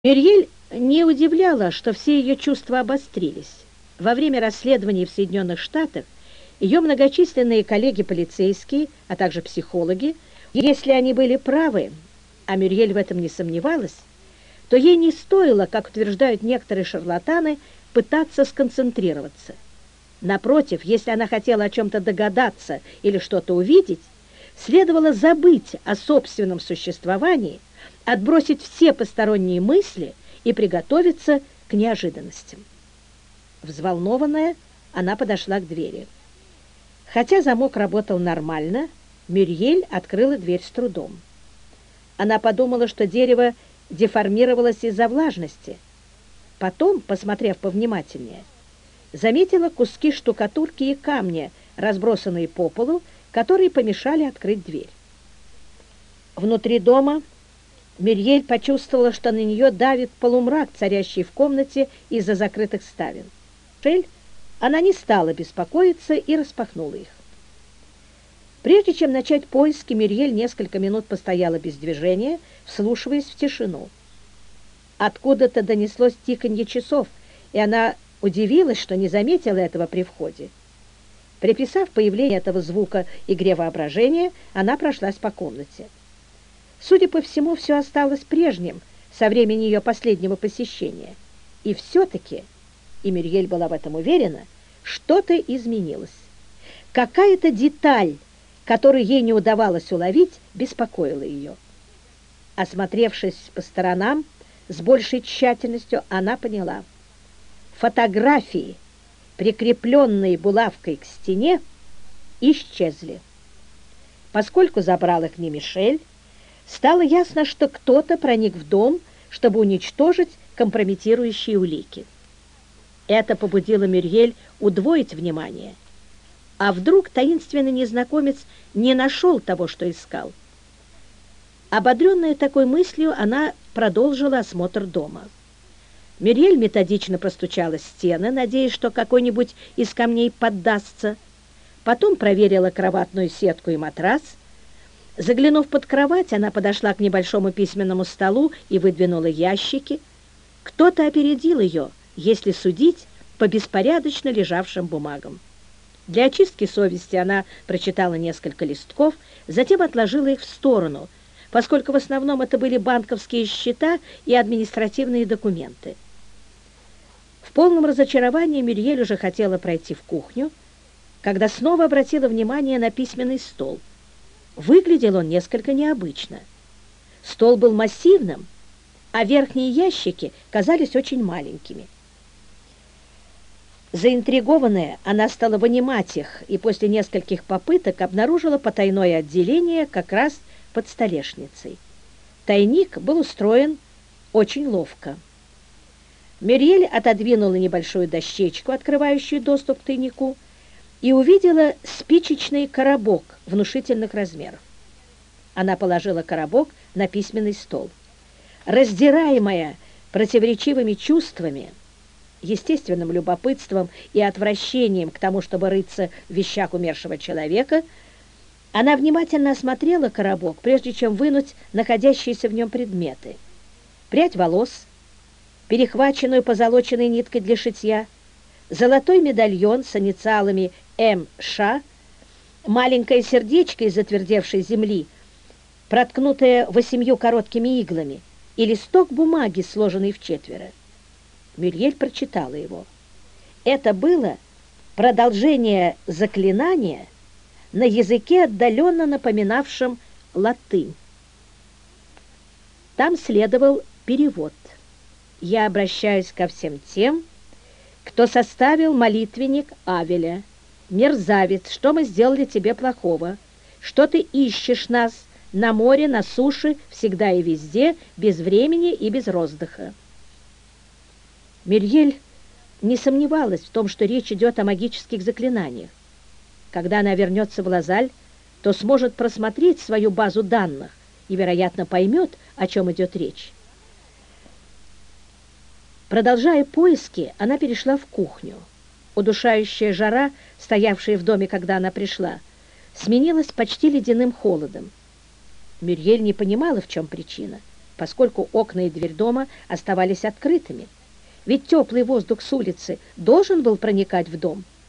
Мюрриель не удивляла, что все ее чувства обострились. Во время расследований в Соединенных Штатах ее многочисленные коллеги-полицейские, а также психологи, если они были правы, а Мюрриель в этом не сомневалась, то ей не стоило, как утверждают некоторые шарлатаны, пытаться сконцентрироваться. Напротив, если она хотела о чем-то догадаться или что-то увидеть, следовало забыть о собственном существовании, отбросить все посторонние мысли и приготовиться к неожиданностям. Взволнованная, она подошла к двери. Хотя замок работал нормально, Мюрриель открыла дверь с трудом. Она подумала, что дерево деформировалось из-за влажности. Потом, посмотрев повнимательнее, заметила куски штукатурки и камня, разбросанные по полу, которые помешали открыть дверь. Внутри дома Мюрриель почувствовала, что на нее давит полумрак, царящий в комнате из-за закрытых ставен. Она не стала беспокоиться и распахнула их. Прежде чем начать поиски, Мюрриель несколько минут постояла без движения, вслушиваясь в тишину. Откуда-то донеслось тиканье часов, и она удивилась, что не заметила этого при входе. Приписав появление этого звука игре воображения, она прошлась по комнате. Судя по всему, все осталось прежним со времени ее последнего посещения. И все-таки, и Мюрриель была в этом уверена, что-то изменилось. Какая-то деталь, которую ей не удавалось уловить, беспокоила ее. Осмотревшись по сторонам, с большей тщательностью она поняла. Фотографии, прикрепленные булавкой к стене, исчезли. Поскольку забрал их не Мишель, стало ясно, что кто-то проник в дом, чтобы уничтожить компрометирующие улики. Это побудило Мюрриель удвоить внимание. А вдруг таинственный незнакомец не нашел того, что искал? Ободренная такой мыслью, она продолжила осмотр дома. Мюрриель методично простучала стены, надеясь, что какой-нибудь из камней поддастся. Потом проверила кроватную сетку и матрас. Заглянув под кровать, она подошла к небольшому письменному столу и выдвинула ящики. Кто-то опередил ее, если судить по беспорядочно лежавшим бумагам. Для очистки совести она прочитала несколько листков, затем отложила их в сторону, поскольку в основном это были банковские счета и административные документы. В полном разочаровании Мюрриель уже хотела пройти в кухню, когда снова обратила внимание на письменный стол. Выглядел он несколько необычно. Стол был массивным, а верхние ящики казались очень маленькими. Заинтригованная, она стала вынимать их и после нескольких попыток обнаружила потайное отделение как раз под столешницей. Тайник был устроен очень ловко. Мюрриель отодвинула небольшую дощечку, открывающую доступ к тайнику, и увидела спичечный коробок внушительных размеров. Она положила коробок на письменный стол. Раздираемая противоречивыми чувствами, естественным любопытством и отвращением к тому, чтобы рыться в вещах умершего человека, она внимательно осмотрела коробок, прежде чем вынуть находящиеся в нем предметы. Прядь волос, перехваченную позолоченной ниткой для шитья, золотой медальон с инициалами М.Ш., маленькое сердечко из затвердевшей земли, проткнутое 8 короткими иглами, и листок бумаги, сложенный вчетверо. Мюрриель прочитала его. Это было продолжение заклинания на языке, отдаленно напоминавшем латынь. Там следовал перевод. «Я обращаюсь ко всем тем, кто составил молитвенник Авеля. Мерзавец, что мы сделали тебе плохого? Что ты ищешь нас на море, на суше, всегда и везде, без времени и без роздыха?» Мюрриель не сомневалась в том, что речь идет о магических заклинаниях. Когда она вернется в Лазаль, то сможет просмотреть свою базу данных и, вероятно, поймет, о чем идет речь. Продолжая поиски, она перешла в кухню. Удушающая жара, стоявшая в доме, когда она пришла, сменилась почти ледяным холодом. Мюрриель не понимала, в чем причина. поскольку окна и дверь дома оставались открытыми. Ведь теплый воздух с улицы должен был проникать в дом.